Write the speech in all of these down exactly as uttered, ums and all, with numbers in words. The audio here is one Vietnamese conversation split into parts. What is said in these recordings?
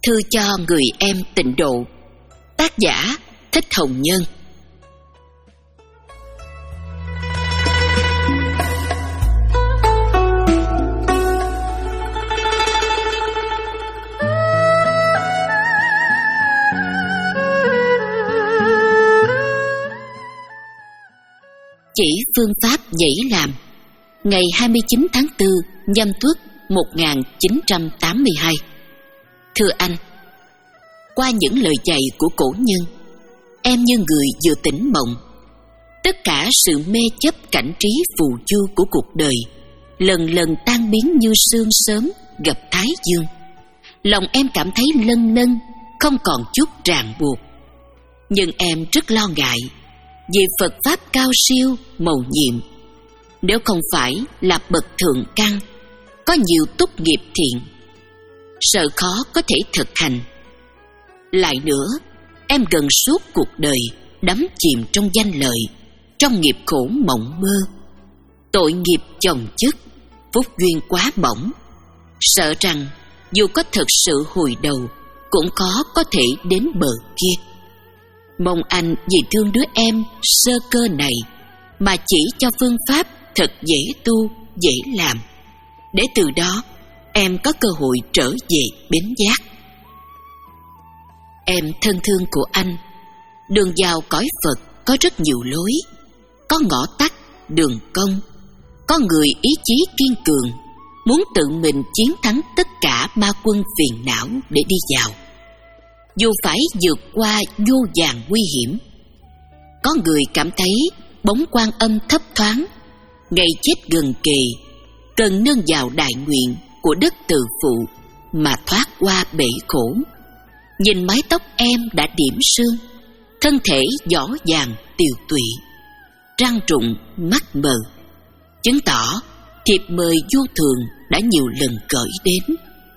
Thư cho người em tịnh độ. Tác giả Thích Hồng Nhân. Chỉ phương pháp dễ làm. Ngày hai mươi chín tháng tư Nhâm Tuất một nghìn chín trăm tám mươi hai. Thưa anh, qua những lời dạy của cổ nhân, em như người vừa tỉnh mộng. Tất cả sự mê chấp cảnh trí phù du của cuộc đời lần lần tan biến như sương sớm gặp thái dương. Lòng em cảm thấy lâng lâng, không còn chút ràng buộc. Nhưng em rất lo ngại vì Phật Pháp cao siêu, mầu nhiệm. Nếu không phải là bậc thượng căn, có nhiều túc nghiệp thiện, sợ khó có thể thực hành. Lại nữa, em gần suốt cuộc đời đắm chìm trong danh lợi, trong nghiệp khổ mộng mơ. Tội nghiệp chồng chất, phúc duyên quá bổng. Sợ rằng dù có thực sự hồi đầu, cũng khó có thể đến bờ kia. Mong anh vì thương đứa em sơ cơ này mà chỉ cho phương pháp thật dễ tu, dễ làm, để từ đó em có cơ hội trở về bến giác. Em thân thương của anh, đường vào cõi Phật có rất nhiều lối, có ngõ tắt, đường cong, có người ý chí kiên cường, muốn tự mình chiến thắng tất cả ma quân phiền não để đi vào, dù phải vượt qua vô vàn nguy hiểm. Có người cảm thấy bóng Quan Âm thấp thoáng, ngày chết gần kề, cần nương vào đại nguyện của đất Từ Phụ mà thoát qua bể khổ. Nhìn mái tóc em đã điểm sương, thân thể rõ ràng tiều tụy, răng rụng mắt mờ, chứng tỏ thiệp mời vô thường đã nhiều lần gửi đến.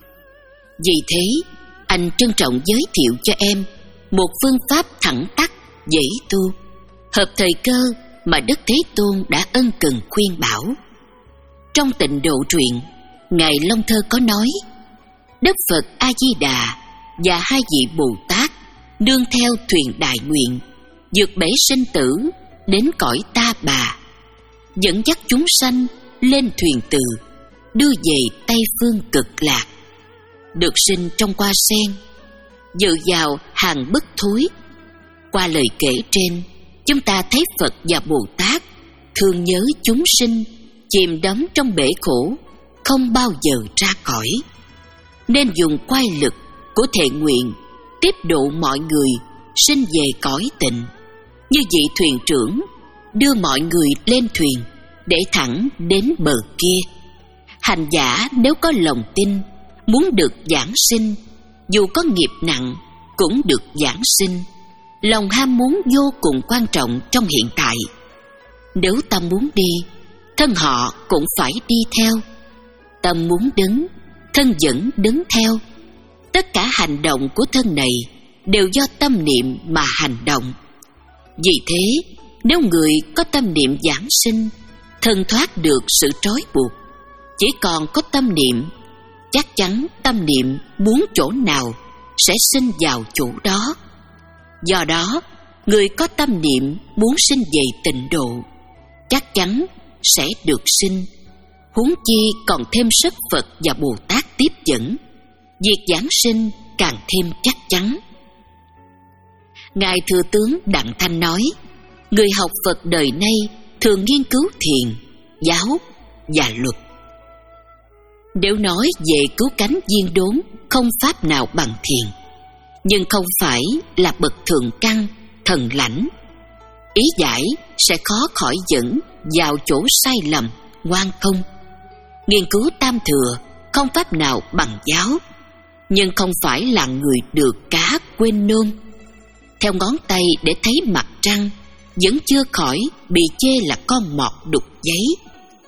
Vì thế, anh trân trọng giới thiệu cho em một phương pháp thẳng tắc, dễ tu, hợp thời cơ mà Đức Thế Tôn đã ân cần khuyên bảo. Trong Tịnh Độ truyện, Ngài Long Thơ có nói: Đức Phật A-di-đà và hai vị Bồ Tát nương theo thuyền đại nguyện, vượt bể sinh tử đến cõi Ta Bà, dẫn dắt chúng sanh lên thuyền từ, đưa về Tây Phương Cực Lạc. Được sinh trong hoa sen, dự vào hàng bất thối. Qua lời kể trên, chúng ta thấy Phật và Bồ Tát thương nhớ chúng sinh chìm đắm trong bể khổ, không bao giờ ra khỏi, nên dùng quay lực của thệ nguyện tiếp độ mọi người sinh về cõi tịnh, như vị thuyền trưởng đưa mọi người lên thuyền để thẳng đến bờ kia. Hành giả nếu có lòng tin, muốn được giảng sinh, dù có nghiệp nặng cũng được giảng sinh. Lòng ham muốn vô cùng quan trọng trong hiện tại. Nếu tâm muốn đi, thân họ cũng phải đi theo. Tâm muốn đứng, thân vẫn đứng theo. Tất cả hành động của thân này đều do tâm niệm mà hành động. Vì thế, nếu người có tâm niệm giảng sinh, thân thoát được sự trói buộc. Chỉ còn có tâm niệm, chắc chắn tâm niệm muốn chỗ nào sẽ sinh vào chỗ đó. Do đó, người có tâm niệm muốn sinh về tịnh độ, chắc chắn sẽ được sinh. Huống chi còn thêm sức Phật và Bồ Tát tiếp dẫn, việc giảng sinh càng thêm chắc chắn. Ngài Thừa Tướng Đặng Thanh nói, người học Phật đời nay thường nghiên cứu thiền, giáo và luật. Nếu nói về cứu cánh viên đốn, không pháp nào bằng thiền, nhưng không phải là bậc thượng căn, thần lãnh. Ý giải sẽ khó khỏi dẫn vào chỗ sai lầm, ngoan không. Nghiên cứu tam thừa, không pháp nào bằng giáo, nhưng không phải là người được cá quên nôm. Theo ngón tay để thấy mặt trăng, vẫn chưa khỏi bị chê là con mọt đục giấy.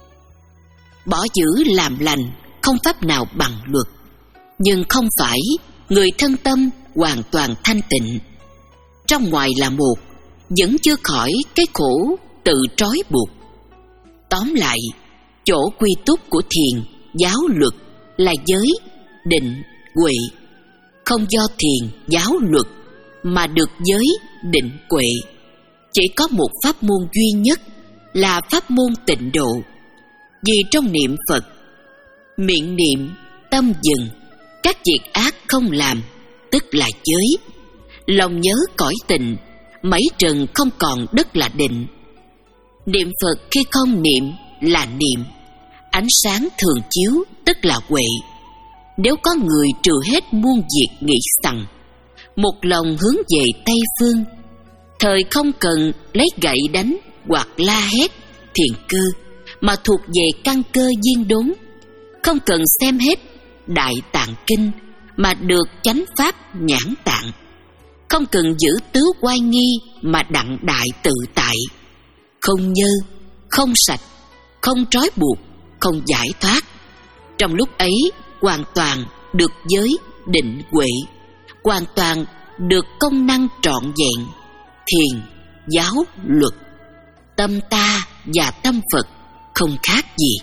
Bỏ giữ làm lành, không pháp nào bằng luật, nhưng không phải người thân tâm hoàn toàn thanh tịnh. Trong ngoài là một, vẫn chưa khỏi cái khổ tự trói buộc. Tóm lại, chỗ quy túc của thiền, giáo luật là giới, định, huệ. không do thiền giáo luật mà được giới định huệ. Chỉ có một pháp môn duy nhất là pháp môn tịnh độ. Vì trong niệm Phật, miệng niệm, tâm dừng, các việc ác không làm, tức là giới. Lòng nhớ cõi tình, mảy trần không còn đất là định. Niệm Phật khi không niệm là niệm, ánh sáng thường chiếu tức là huệ. Nếu có người trừ hết muôn việc nghĩ rằng, một lòng hướng về Tây Phương, thời không cần lấy gậy đánh hoặc la hét thiền cơ, mà thuộc về căn cơ viên đốn. Không cần xem hết Đại Tạng Kinh mà được chánh pháp nhãn tạng. Không cần giữ tứ oai nghi mà đặng đại tự tại. Không nhơ, không sạch, không trói buộc, không giải thoát. Trong lúc ấy hoàn toàn được giới định huệ, hoàn toàn được công năng trọn vẹn thiền, giáo, luật. Tâm ta và tâm Phật không khác gì.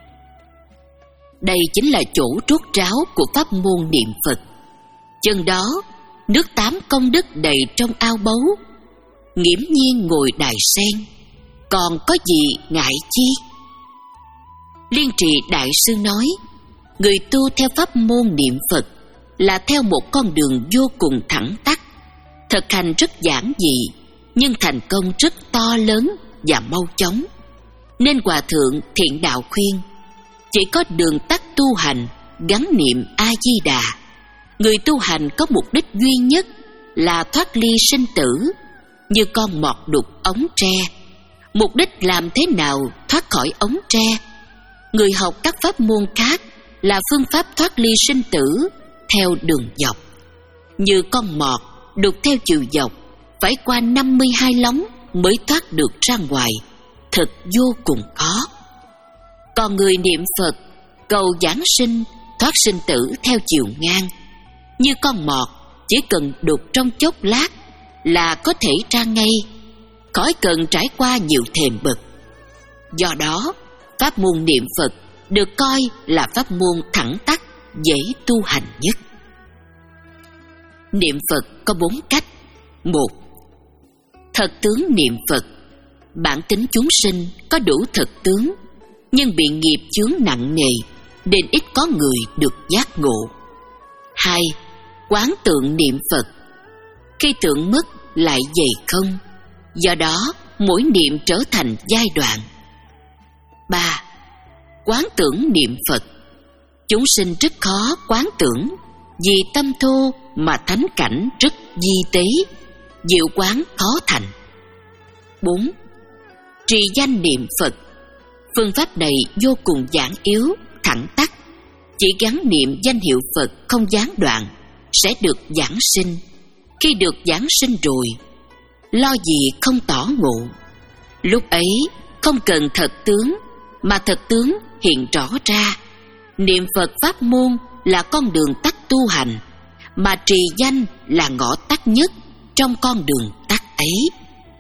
Đây chính là chỗ rốt ráo của pháp môn niệm Phật. Chân đó, nước tám công đức đầy trong ao báu, nghiễm nhiên ngồi đài sen, còn có gì ngại chi? Liên Trì Đại Sư nói, người tu theo pháp môn niệm Phật là theo một con đường vô cùng thẳng tắc, thực hành rất giản dị, nhưng thành công rất to lớn và mau chóng. Nên Hòa Thượng Thiện Đạo khuyên, chỉ có đường tắt tu hành gắn niệm A-di-đà. Người tu hành có mục đích duy nhất là thoát ly sinh tử, như con mọt đục ống tre. Mục đích làm thế nào thoát khỏi ống tre? Người học các pháp môn khác là phương pháp thoát ly sinh tử theo đường dọc. Như con mọt đục theo chiều dọc, phải qua năm mươi hai lóng mới thoát được ra ngoài, thật vô cùng khó. Còn người niệm Phật cầu giảng sinh, thoát sinh tử theo chiều ngang, như con mọt chỉ cần đục trong chốc lát là có thể ra ngay, khỏi cần trải qua nhiều thềm bậc. Do đó, pháp môn niệm Phật được coi là pháp môn thẳng tắc, dễ tu hành nhất. Niệm Phật có bốn cách. Một, thật tướng niệm Phật. Bản tính chúng sinh có đủ thật tướng, nhưng bị nghiệp chướng nặng nề, nên ít có người được giác ngộ. Hai, quán tượng niệm Phật. Khi tượng mất lại dày không, do đó mỗi niệm trở thành giai đoạn. Ba, quán tưởng niệm Phật. Chúng sinh rất khó quán tưởng, vì tâm thô mà thánh cảnh rất di tế, diệu quán khó thành. Bốn, trì danh niệm Phật. Phương pháp này vô cùng giản yếu, thẳng tắc, chỉ gắn niệm danh hiệu Phật không gián đoạn sẽ được giảng sinh. Khi được giảng sinh rồi, lo gì không tỏ ngộ. Lúc ấy không cần thật tướng, mà thật tướng hiện rõ ra. Niệm Phật pháp môn là con đường tắt tu hành, mà trì danh là ngõ tắt nhất trong con đường tắt ấy.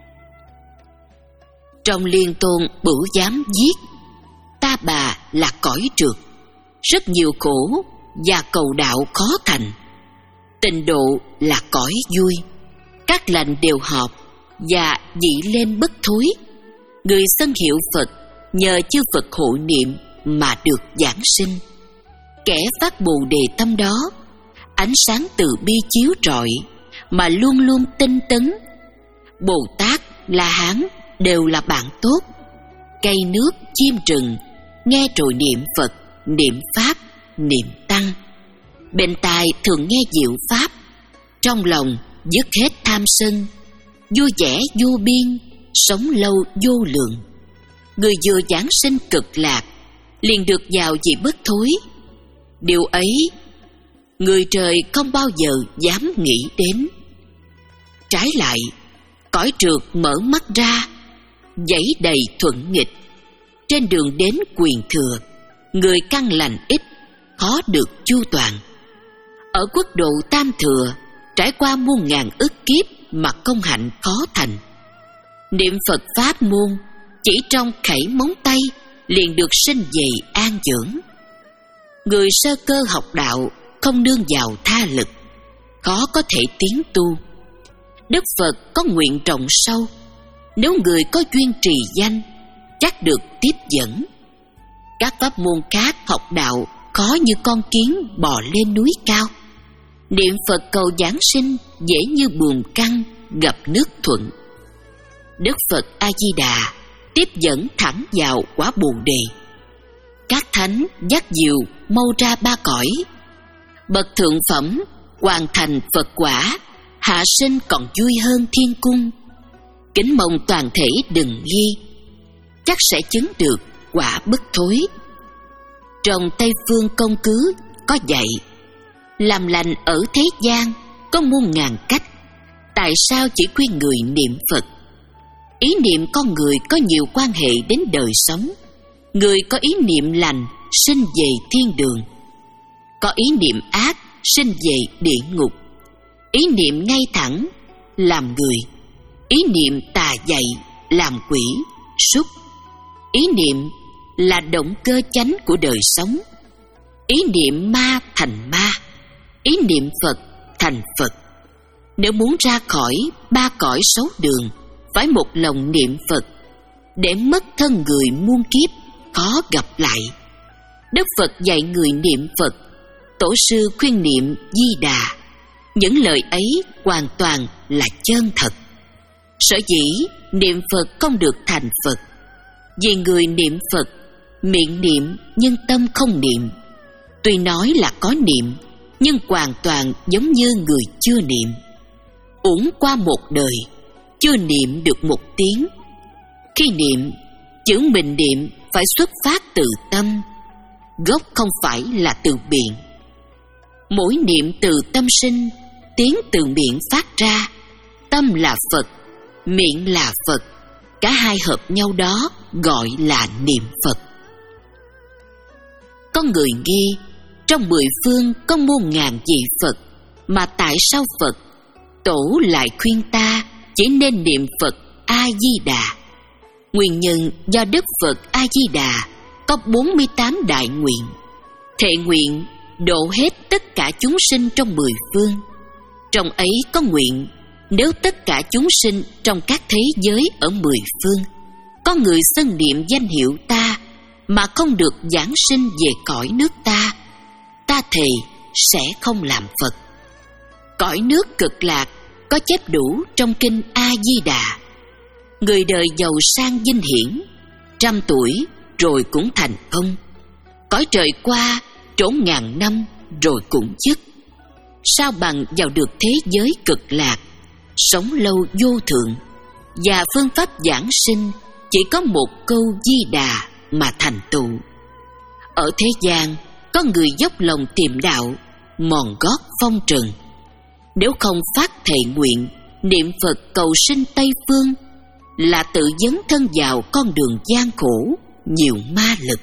Trong Liên Tôn Bửu Giám viết, ta bà là cõi trượt, rất nhiều khổ và cầu đạo khó thành. Tịnh độ là cõi vui, các lành đều hợp và dị lên bất thối. Người xưng hiệu Phật nhờ chư Phật hộ niệm mà được giảng sinh. Kẻ phát bồ đề tâm đó, ánh sáng từ bi chiếu rọi mà luôn luôn tinh tấn. Bồ Tát, La Hán đều là bạn tốt. Cây nước, chim rừng nghe rồi niệm Phật, niệm Pháp, niệm Tăng. Bên tai thường nghe diệu Pháp, trong lòng dứt hết tham sân, vui vẻ vô biên, sống lâu vô lượng. Người vừa giảng sinh cực lạc, liền được vào vị bất thối. Điều ấy, người trời không bao giờ dám nghĩ đến. Trái lại, cõi trượt mở mắt ra, dãy đầy thuận nghịch. Trên đường đến quyền thừa, người căn lành ít, khó được chu toàn. Ở quốc độ tam thừa, trải qua muôn ngàn ức kiếp mà công hạnh khó thành. Niệm Phật pháp môn chỉ trong khẩy móng tay liền được sinh về an dưỡng. Người sơ cơ học đạo không nương vào tha lực, khó có thể tiến tu. Đức Phật có nguyện rộng sâu, nếu người có duyên trì danh, chắc được tiếp dẫn. Các pháp môn khác học đạo khó như con kiến bò lên núi cao. Niệm Phật cầu giảng sinh dễ như buồm căng gặp nước thuận. Đức Phật A-di-đà tiếp dẫn thẳng vào quả Bồ Đề. Các thánh dắt diều mau ra ba cõi. Bậc thượng phẩm hoàn thành Phật quả, hạ sinh còn vui hơn thiên cung. Kính mong toàn thể đừng nghi, chắc sẽ chứng được quả bất thối. Trong Tây Phương Công Cứ có dạy, làm lành ở thế gian có muôn ngàn cách, tại sao chỉ khuyên người niệm Phật? Ý niệm con người có nhiều quan hệ đến đời sống. Người có ý niệm lành sinh về thiên đường, có ý niệm ác sinh về địa ngục. Ý niệm ngay thẳng làm người, ý niệm tà dại làm quỷ, súc. Ý niệm là động cơ chánh của đời sống. Ý niệm ma thành ma, ý niệm Phật thành Phật. Nếu muốn ra khỏi ba cõi xấu đường, phải một lòng niệm Phật, để mất thân người muôn kiếp khó gặp lại. Đức Phật dạy người niệm Phật, tổ sư khuyên niệm Di Đà. Những lời ấy hoàn toàn là chân thật. Sở dĩ niệm Phật không được thành Phật, vì người niệm Phật miệng niệm nhưng tâm không niệm. Tuy nói là có niệm, nhưng hoàn toàn giống như người chưa niệm. Uổng qua một đời, chưa niệm được một tiếng. Khi niệm, chữ mình niệm phải xuất phát từ tâm, gốc không phải là từ miệng. Mỗi niệm từ tâm sinh, tiếng từ miệng phát ra. Tâm là Phật, miệng là Phật, cả hai hợp nhau đó gọi là niệm Phật. Có người nghi, trong mười phương có muôn ngàn vị Phật, mà tại sao Phật Tổ lại khuyên ta chỉ nên niệm Phật A-di-đà? Nguyên nhân do Đức Phật A-di-đà có bốn mươi tám đại nguyện, thệ nguyện độ hết tất cả chúng sinh trong mười phương. Trong ấy có nguyện, nếu tất cả chúng sinh trong các thế giới ở mười phương có người xưng niệm danh hiệu ta mà không được giảng sinh về cõi nước ta, ta thề sẽ không làm Phật. Cõi nước Cực Lạc có chép đủ trong kinh A-di-đà. Người đời giàu sang vinh hiển, trăm tuổi rồi cũng thành ông. Cõi trời qua trốn ngàn năm rồi cũng dứt. Sao bằng vào được thế giới Cực Lạc, sống lâu vô thượng. Và phương pháp giảng sinh chỉ có một câu Di Đà mà thành tựu. Ở thế gian có người dốc lòng tìm đạo, mòn gót phong trần. Nếu không phát thệ nguyện niệm Phật cầu sinh Tây Phương, là tự dấn thân vào con đường gian khổ nhiều ma lực.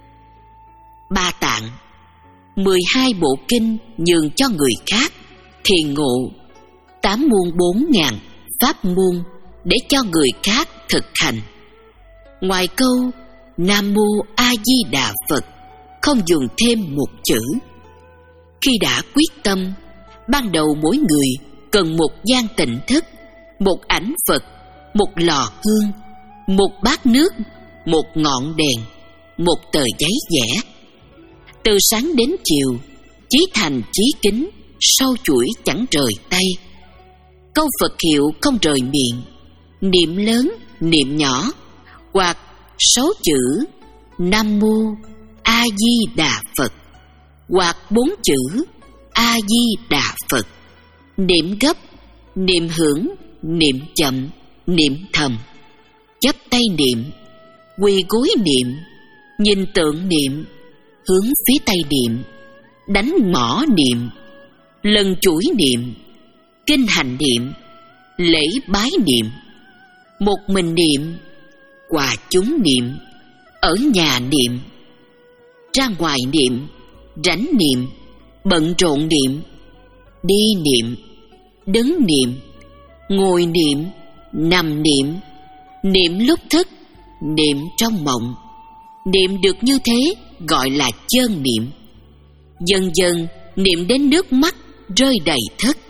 Ba Tạng, mười hai bộ kinh nhường cho người khác, thiền ngộ, tám muôn bốn ngàn pháp môn để cho người khác thực hành. Ngoài câu Nam Mô A Di Đà Phật không dùng thêm một chữ. Khi đã quyết tâm, ban đầu mỗi người cần một gian tịnh thất, một ảnh Phật, một lò hương, một bát nước, một ngọn đèn, một tờ giấy vẽ. Từ sáng đến chiều, chí thành chí kính, sâu chuỗi chẳng rời tay. Câu Phật hiệu không rời miệng, niệm lớn, niệm nhỏ, hoặc sáu chữ Nam Mô A Di Đà Phật, hoặc bốn chữ A Di Đà Phật. Niệm gấp, niệm hưởng, niệm chậm, niệm thầm, chắp tay niệm, quỳ gối niệm, nhìn tượng niệm, hướng phía tây niệm, đánh mõ niệm, lần chuỗi niệm, kinh hành niệm, lễ bái niệm, một mình niệm, hòa chúng niệm, ở nhà niệm, ra ngoài niệm, rảnh niệm, bận rộn niệm, đi niệm, đứng niệm, ngồi niệm, nằm niệm, niệm lúc thức, niệm trong mộng. Niệm được như thế gọi là chân niệm. Dần dần niệm đến nước mắt rơi đầy thất.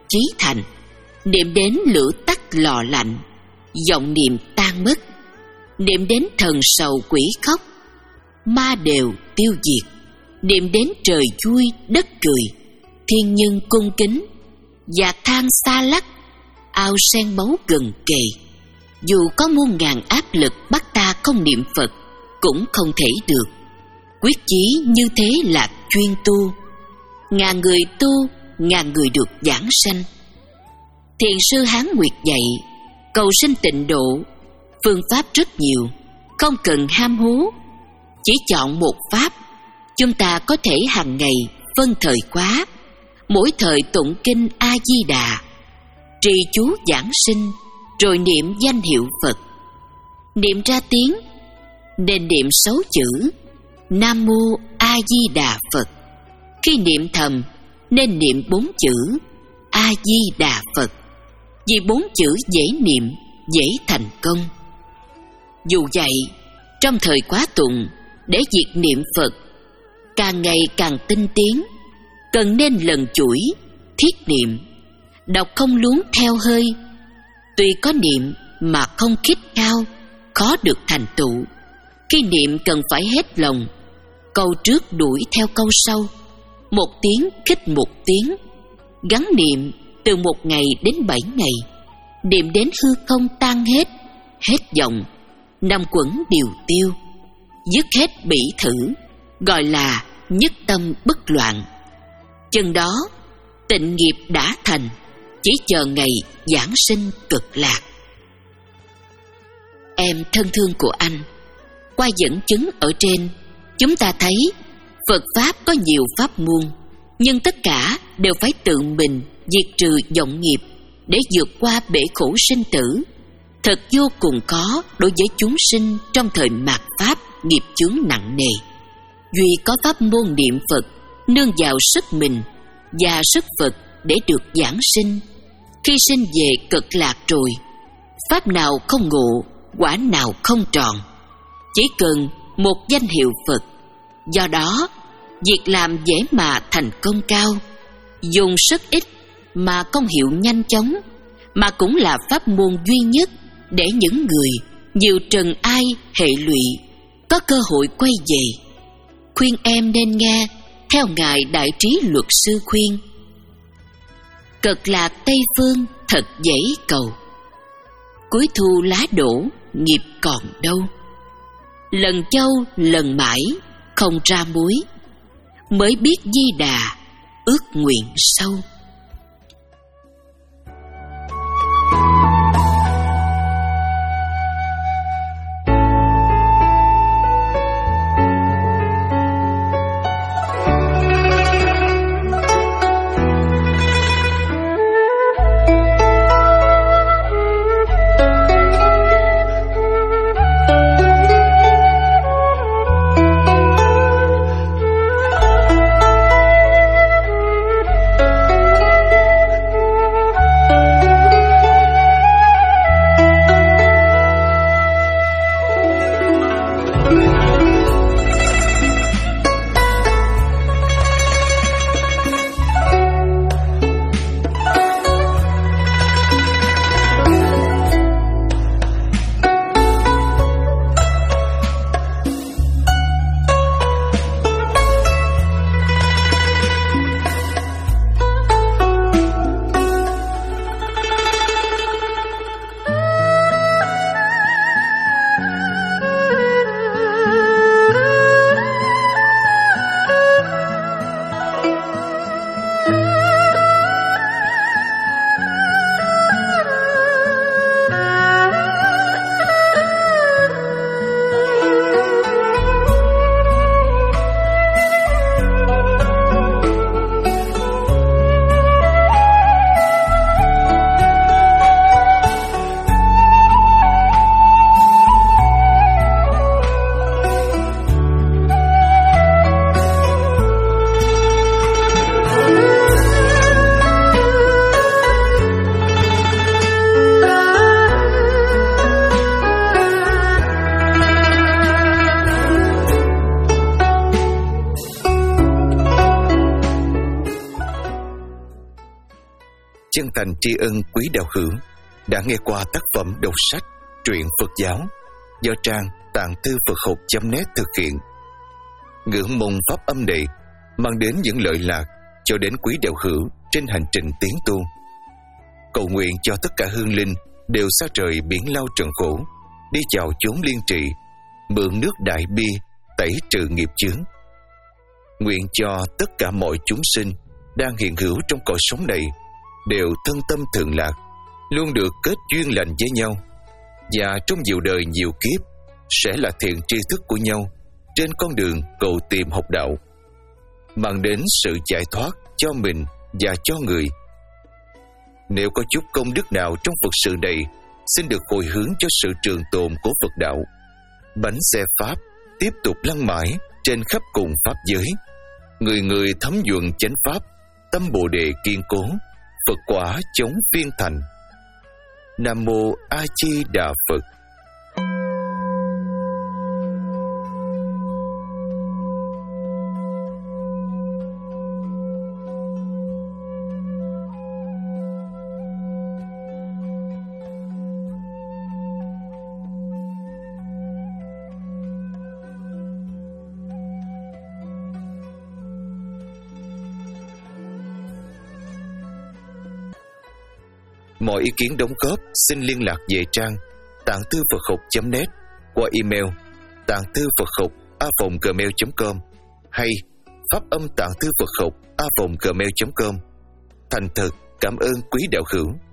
chí thành. Niệm đến lửa tắt lò lạnh, vọng niệm tan mất. Niệm đến thần sầu quỷ khóc, ma đều tiêu diệt. Niệm đến trời vui đất cười, thiên nhân cung kính. Và than xa lắc, ao sen máu gần kề. Dù có muôn ngàn áp lực bắt ta không niệm Phật, cũng không thể được. Quyết chí như thế là chuyên tu. Ngàn người tu, ngàn người được giảng sanh. Thiền sư Hán Nguyệt dạy, cầu sinh tịnh độ, phương pháp rất nhiều, không cần ham hố. Chỉ chọn một pháp, chúng ta có thể hàng ngày phân thời khóa, mỗi thời tụng kinh A-di-đà, trì chú giảng sinh, rồi niệm danh hiệu Phật. Niệm ra tiếng nên niệm sáu chữ Nam Mô A Di Đà Phật. Khi niệm thầm nên niệm bốn chữ A Di Đà Phật, vì bốn chữ dễ niệm, dễ thành công. Dù vậy, trong thời khóa tụng, để việc niệm Phật càng ngày càng tinh tiến, cần nên lần chuỗi thiết niệm, đọc không luống theo hơi. Tuy có niệm mà không khít khao, khó được thành tựu. Khi niệm cần phải hết lòng, câu trước đuổi theo câu sau, một tiếng khích một tiếng, gắn niệm từ một ngày đến bảy ngày, niệm đến hư không tan hết, hết vọng, năm quẩn điều tiêu, dứt hết bỉ thử, gọi là nhất tâm bất loạn. Chừng đó tịnh nghiệp đã thành, chỉ chờ ngày giảng sinh cực lạc. Em thân thương của anh, qua dẫn chứng ở trên, chúng ta thấy Phật Pháp có nhiều pháp môn, nhưng tất cả đều phải tự mình diệt trừ vọng nghiệp để vượt qua bể khổ sinh tử. Thật vô cùng khó đối với chúng sinh trong thời mạt Pháp nghiệp chướng nặng nề. Duy có pháp môn niệm Phật nương vào sức mình và sức Phật để được giảng sinh. Khi sinh về cực lạc rồi, pháp nào không ngộ, quả nào không tròn. Chỉ cần một danh hiệu Phật. Do đó, việc làm dễ mà thành công cao, dùng sức ít mà công hiệu nhanh chóng, mà cũng là pháp môn duy nhất để những người nhiều trần ai hệ lụy có cơ hội quay về. Khuyên em nên nghe theo Ngài Đại Trí Luật Sư khuyên: cực lạc Tây Phương thật dễ cầu, cuối thu lá đổ nghiệp còn đâu. Lần châu lần mãi không ra muối, mới biết Di Đà ước nguyện sâu. chân thành tri ân quý đạo hữu đã nghe qua tác phẩm đọc sách truyện Phật giáo do trang tạng thư Phật học chấm net thực hiện. Ngưỡng mong pháp âm này mang đến những lợi lạc cho đến quý đạo hữu trên hành trình tiến tu. Cầu nguyện cho tất cả hương linh đều xa trời biển lao trần khổ, đi chào chốn liên trị, mượn nước đại bi tẩy trừ nghiệp chướng. Nguyện cho tất cả mọi chúng sinh đang hiện hữu trong cõi sống này đều thân tâm thường lạc, luôn được kết duyên lành với nhau, và trong nhiều đời nhiều kiếp sẽ là thiện tri thức của nhau trên con đường cầu tìm học đạo, mang đến sự giải thoát cho mình và cho người. Nếu có chút công đức nào trong Phật sự này, xin được hồi hướng cho sự trường tồn của Phật đạo. Bánh xe Pháp tiếp tục lăn mãi trên khắp cùng Pháp giới. Người người thấm nhuận chánh Pháp, tâm Bồ Đề kiên cố, Phật quả chống phiên thành. Nam Mô A Di Đà Phật. Mọi ý kiến đóng góp xin liên lạc về trang tạng thư Phật học chấm net qua email tạng thư Phật học a còng gmail chấm com hay pháp âm tạng thư Phật học a còng gmail chấm com. Thành thật cảm ơn quý đạo hữu.